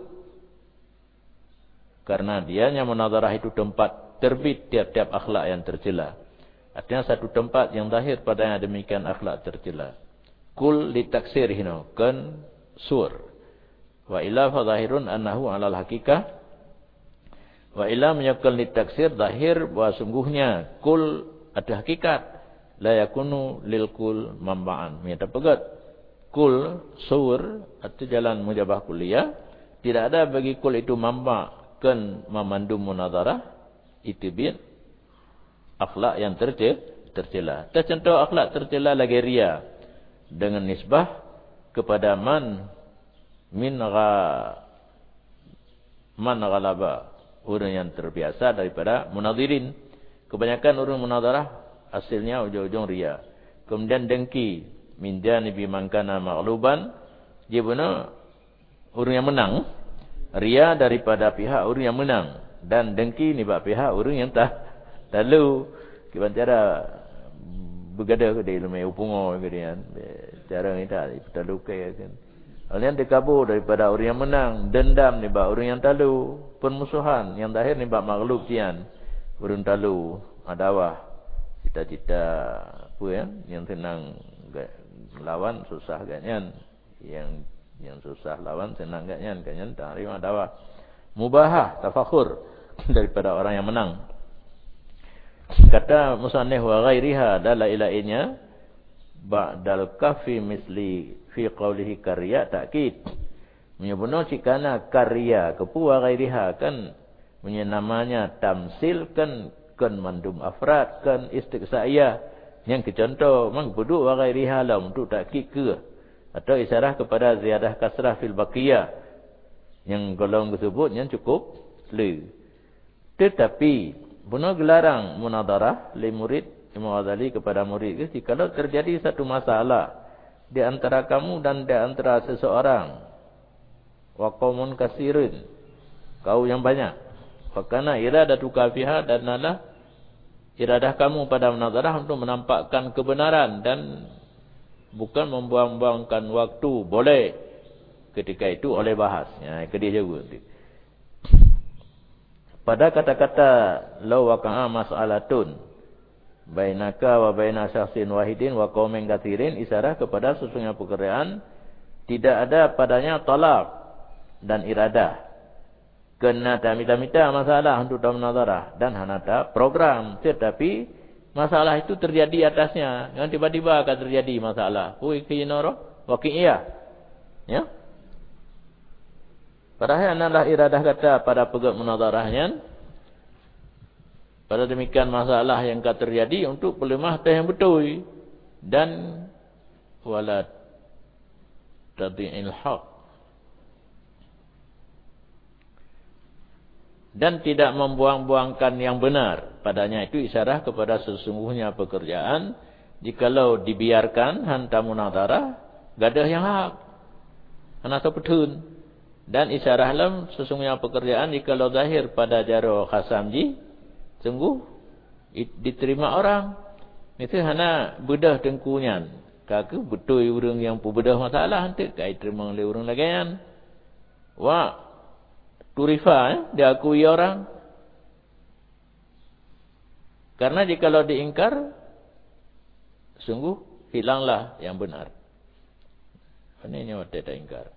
karena dianya munazarah itu tempat terbit tiap-tiap akhlak yang tercela. Artinya satu tempat yang zahir padanya demikian akhlak tercela. Kul litaksir hino kan sur wa ila fa zahirun annahu alal hakikah wa ila menyakal litaksir zahir bahwa sungguhnya kul ada hakikat la yakunu lil kul mamba'an menyata pegat kul sur atau jalan mujabah kuliah tidak ada bagi kul itu mambakan memandum munazarah itu bin akhlak yang tercela. Tercontoh akhlak tercela lagi ria dengan nisbah kepada man min man ghalaba, orang yang terbiasa daripada munadhirin. Kebanyakan orang munadarah hasilnya ujung-ujung riya. Kemudian dengki, min janibi man kana maghluban, dia benar orang yang menang. Riya daripada pihak orang yang menang, dan dengki ni bab pihak orang yang tak lalu kibantara bergadah ke dia lemai upungo ke dia cara ni tak terlalu kan. Kalian dikabur daripada orang yang menang, dendam ni bab orang yang talu, permusuhan yang terakhir ni bab maghlub tian, orang talu, adawah, cita-cita apa ya, yang senang lawan susah ganyan, yang susah lawan senang ganyan tak terima adawah. Mubahah, tafakhur daripada orang yang menang. Kata musannif wa ghairiha dan lain-lainnya ba'dal kafi misli fi qawlihi karya takkid. Menyebutnya cikana karya kepu wa ghairiha kan punya namanya tamsil kan mandum afrad kan istiqsaiyah yang kecontoh mang budu wa ghairiha la untuk takkid ke atau isyarah kepada ziyadah kasrah fil baqiyah yang golong tersebut yang cukup le. Tetapi benar gelarang munadarah li murid Imam Ghazali kepada murid ke, kalau terjadi satu masalah di antara kamu dan di antara seseorang, wa qaumun katsirun, kaum yang banyak, fa kana iradatu kafiha, dan adalah iradah kamu pada munadarah untuk menampakkan kebenaran dan bukan membuang-buangkan waktu, boleh ketika itu oleh bahas. Ya, ke dia juga. Pada kata-kata law waqa'a mas'alatun bainaka wa baina syakhsin wahidin wa qaumin katsirin, isyarah kepada sesungguhnya pekerjaan tidak ada padanya talaq dan iradah. Kena tamita-mita masalah untuk dalam nazarah dan hanata program, tetapi masalah itu terjadi atasnya, yang tiba-tiba akan terjadi masalah. Hui kinoro waqi'iyah. Ya. Padahal adalah iradah kata pada pegat munadarahnya. Pada demikian masalah yang akan terjadi untuk pelemah yang betul. Dan wala tadhi'il haq. Dan tidak membuang-buangkan yang benar. Padanya itu isyarah kepada sesungguhnya pekerjaan. Jikalau dibiarkan hantar munadarah, gadah yang hak. Hantar betul. Dan isyarah lam sesungguhnya pekerjaan jikalau zahir pada jaro khasamji, sungguh diterima orang. Itu hanya bedah tengkunyan. Kaku betul orang yang bedah masalah nanti kai terima oleh orang lagian. Wa turifa diakui orang. Karena jikalau diingkar, sungguh hilanglah yang benar. Ini nyawa tidak ingkar.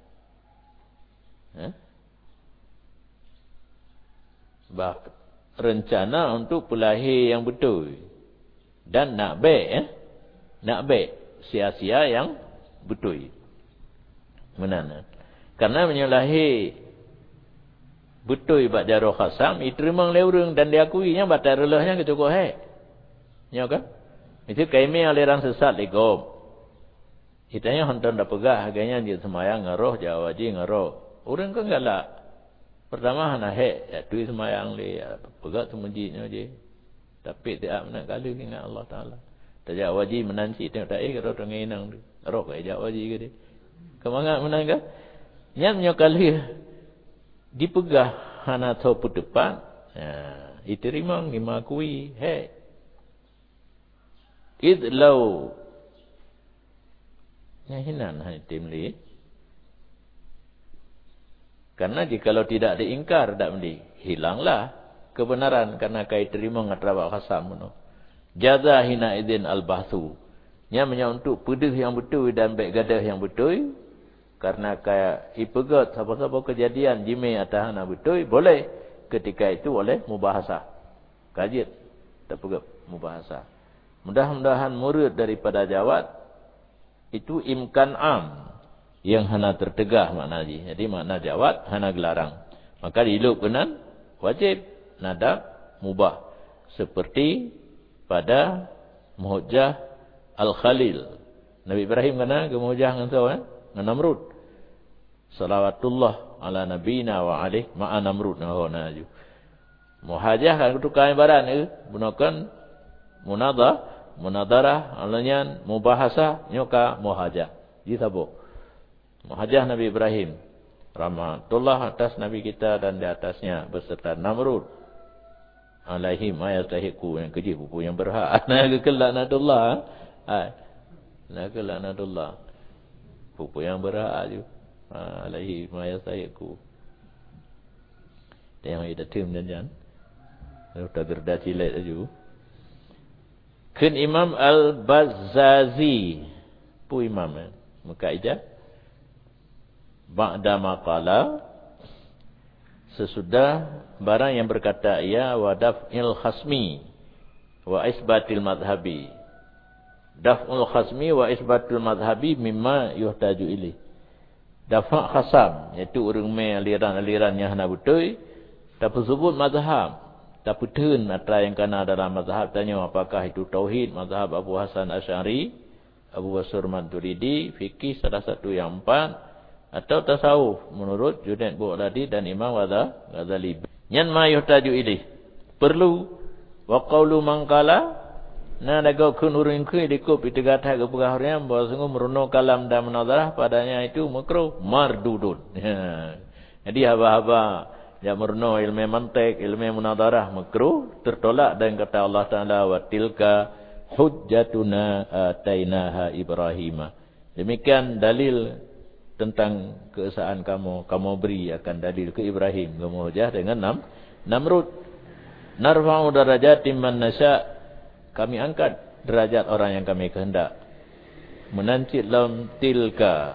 Rencana untuk pelahir yang betul dan nak baik sia-sia yang betul menana. Karena menyalahi betul bak jaro khasam diterima oleh orang dan diakuinya batal relahnya gitu kok ya kan itu kaimi aliran sesat legom hitanya hantar dak pegah harganya dia semayang ngaroh jawaji ngaroh. Orang kan galak. Pertama hana ya duit semayang le pegat semujinya je. Tapi tidak nak kali ingat Allah Taala. Tajak wajib menanci tengok tak kalau tengah inang tu. Rok ajak wajib ke dia. Kemangat menang ke? Nyam nyokali dipegah hana topu depan. Ya, diterima ngima kui. Idlau nyahinan hani timli. Karena jikalau tidak diingkar, tak mesti hilanglah kebenaran karena kait terima ngatrabak khasam no. Jaza hina idin al-bahthu. Nya untuk pedih yang betul dan baik gadah yang betul. Karena kayak ipegat apa-apa kejadian jimi atahana betul boleh ketika itu oleh mubahasah. Kajian tak pegat mubahasah. Mudah-mudahan murid daripada jawab itu imkan am. Yang hana tertegah makna ji. Jadi makna jawab hana gelarang. Maka dielukkan wajib nada mubah. Seperti pada muhujjah Al-Khalil. Nabi Ibrahim kena ke muhujjah dengan siapa? Dengan Namrud. Salawatullah ala nabina wa alih ma'a Namrud nahonaju. Muhajah kan tukang ibarat ni gunakan munadarah alanyan mubahasa nyoka muhajah. Ji sabo. Muhajah Nabi Ibrahim rahmatullah atas nabi kita dan di atasnya beserta Namrud alaihi ma yastahiqu yang keji pupu yang berhak. Nak laknatullah. Nak laknatullah. Pupu yang berhak ju. Alaihi ma yastahiqu. Tengok ida tim dan jan. Udah gerdaci lek aju. Kun Imam Al-Bazzazi. Pu imam muka ija. Ba'da maqala sesudah barang yang berkata ia wa daf'il khasmi wa isbatil madhhabi. Daf'ul khasmi wa isbatul madhhabi mimma yuhtaju ilaih. Dafa' khasam iaitu urang me aliran-aliran yang hana betul tapi sebut mazhab. Tapi turn antara yang kena dalam mazhab tanya apakah itu tauhid mazhab Abu Hasan Asy'ari, Abu Basur Maturidi, fikih salah satu yang empat atau tasawuf menurut Junaid Baghdadi dan Imam Ghazali. Yan ma yuhtaju ilaih. Perlu wa qaulu man qala na dago kun urang ku dikup itu kata ke pegaharian bahawa sungguh meruno kalam dan munazarah padanya itu makruh mardudun. Jadi haba-haba yang meruno ilmu mantik, ilmu munadarah makruh tertolak dan kata Allah Taala wa tilka hujjatuna atainaha Ibrahim. Demikian dalil tentang keesaan kamu beri akan dalil ke Ibrahim. Kamu hujah dengan Namrud. Narfa'u darajatin man nasya. Kami angkat derajat orang yang kami kehendak. Menancit lam tilka.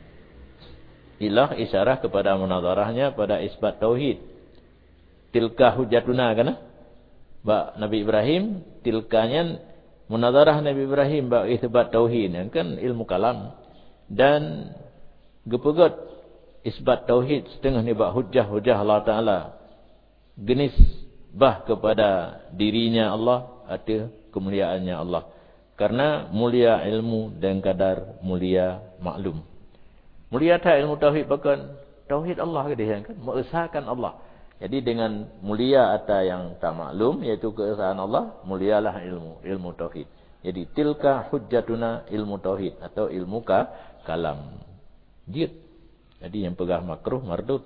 Ilah isyarah kepada munadarahnya pada isbat tauhid. Tilka hujatuna kan? Ba Nabi Ibrahim tilkanya munadarah Nabi Ibrahim ba isbat tauhid yang kan ilmu kalam dan gepegot isbat tauhid setengah ni ba hujah Allah Taala. Genis bah kepada dirinya Allah ada kemuliaannya Allah. Karena mulia ilmu dan kadar mulia maklum. Mulia tak ilmu tauhid bahkan tauhid Allah ke dia kan mengesahkan Allah. Jadi dengan mulia atau yang tak maklum iaitu keesaan Allah, mulialah ilmu tauhid. Jadi tilka hujjatuna ilmu tauhid atau ilmu kalam. Jid. Jadi yang pegah makruh mardud.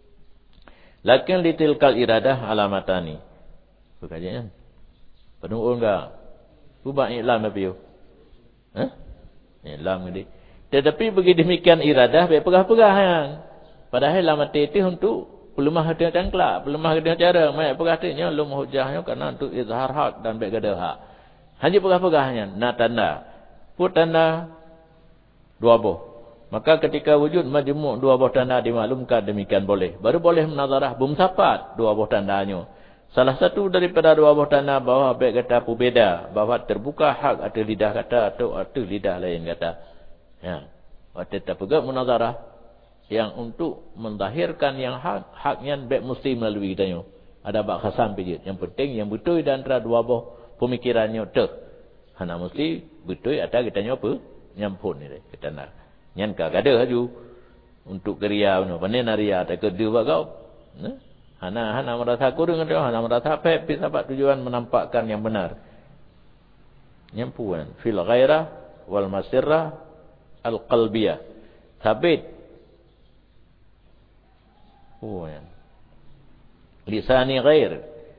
Lakin li tilkal iradah alamatani. Bukannya penuh enggak? Ubah iklam apa you? Iklam gede. Tetapi bagi demikian iradah baik pegah-pegah yang. Padahal alamat itu untuk pelemah hati cangklak, pelemah hati cara, mai pegah tanya lum hujahnya karena untuk izhar hak dan baik gadah hak. Hanya pegah-pegahnya na tanda. Put tanda dua buah. Maka ketika wujud majmuk dua buah tanda dimaklumkan demikian boleh. Baru boleh menazarah bum sapat dua buah tandanya. Salah satu daripada dua buah tanda bahawa baik kata apa beda. Bahawa terbuka hak atau lidah kata atau lidah lain kata. Ya. Tetap juga munazarah yang untuk mendahirkan yang haknya baik mesti melalui kitanya. Ada bak khasam pijit. Yang penting yang betul dan antara dua buah pemikirannya tu. Hana mesti betul atau kitanya apa? Nyampun ni kita nak. Nyan ka gada haju untuk kriya no panen ria tak kedua kau. Hana merasa kurang dia, hana merasa happy sebab tujuan menampakkan yang benar. Nyampuan fil ghairah wal masirrah al qalbiyah. Sabit. Lisani ghair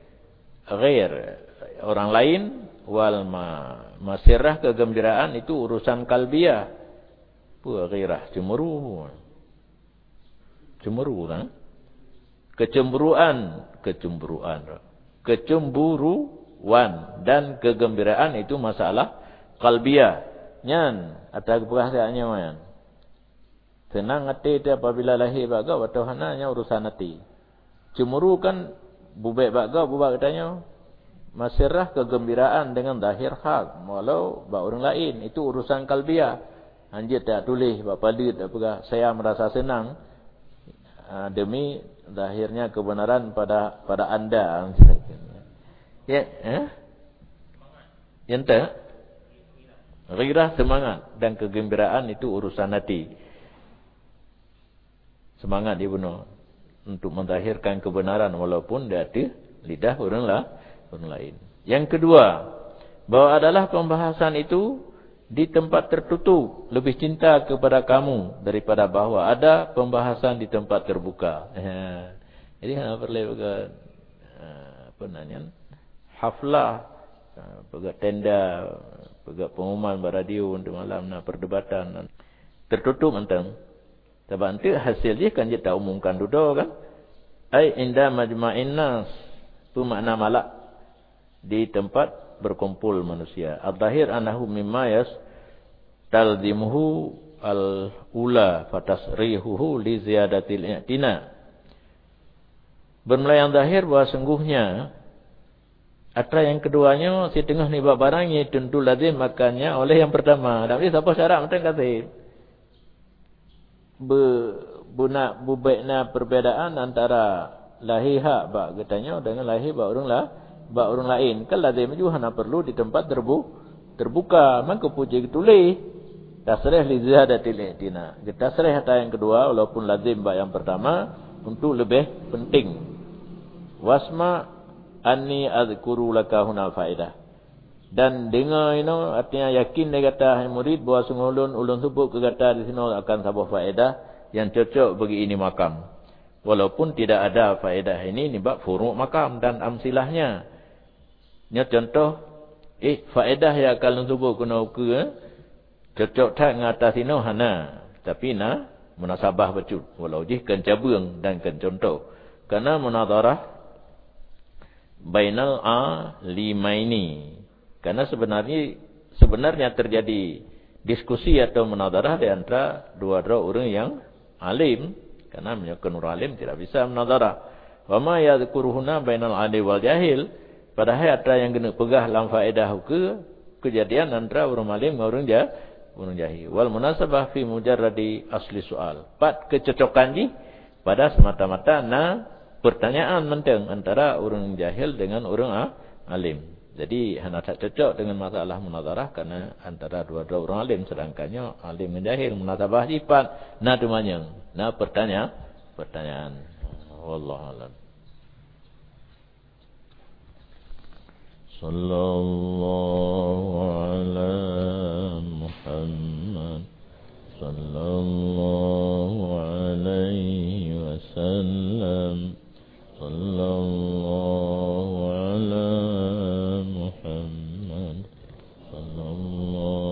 orang lain wal masirrah kegembiraan itu urusan qalbiyah. Ghairah cemuru kan? Kecemburuan dan kegembiraan itu masalah qalbiyah. Nyan atau perasaannya man. Senang hati dia apabila lahir baga atau hananya urusan hati. Cemburu kan bubek baga bubak katanya. Masirrah kegembiraan dengan zahir hak walau bak orang lain itu urusan qalbiyah. Anjir tak tulis bapa dia tak pegah saya merasa senang demi zahirnya kebenaran pada anda. Ya, yang tak ghairah semangat dan kegembiraan itu urusan hati. semangat dia benar untuk mentahirkan kebenaran walaupun dia ada lidah orang lain. Yang kedua, bahwa adalah pembahasan itu di tempat tertutup lebih cinta kepada kamu daripada bahawa ada pembahasan di tempat terbuka. Jadi hanya perlu apa namanya, haflah, pegang tenda, pegang pengumuman beradio untuk malam nak perdebatan tertutup antang. Sebab nanti hasil dia kan dia tak umumkan duduk kan. Ai inda majma'in nas, tu makna malak di tempat berkumpul manusia. Al-zahir anahu mimma yas talzimuhu al-ula fatasrihuhu li ziyadatil i'tina. Bermula yang zahir bahawa sungguhnya atra yang keduanya si tengah ni bab barangnya tentu lazim makannya oleh yang pertama. Dan siapa syarat macam kata bubaikna perbezaan antara lahir hak bak katanya dengan lahir bak orang lain. Kan lazim juga hanya perlu di tempat terbuka. Maka puji tulis tasrih li ziyadatil i'tina. Tasrih kata yang kedua walaupun lazim bak yang pertama untuk lebih penting. Wasma anni azkuru laka hunal faedah. Dan dengar artinya yakin dia kata murid bahawa sungguh ulun sebut ke kata di sini akan sebuah faedah yang cocok bagi ini makam. Walaupun tidak ada faedah ini bab furu' makam dan amsilahnya. Nya contoh faedah yang akan sebut kena cocok tak ngatas ini hana tapi munasabah betul walau jih kan cabang dan kan contoh. Karena munadharah bainal limaini. Karena sebenarnya terjadi diskusi atau munadharah di antara dua orang yang alim. Karena menyokong orang alim tidak bisa munadharah. Wa ma yadhkuruhuna bainal alim wal jahil. Padahal ada yang kena pegah dalam faedah kejadian antara orang alim dengan orang jahil. Wal munasabah fi mujarradi asli soal. Pat kecocokan ji pada semata-mata pertanyaan menteng antara orang jahil dengan orang alim. Jadi hanya tak cocok dengan masalah munazarah karena antara dua-dua orang alim sedangkannya alim dan jahil munasabah sifat demanya pertanyaan. Wallahu a'lam. Sallallahu ala Muhammad sallallahu alaihi wasallam. Sallallahu ala Muhammad sallallahu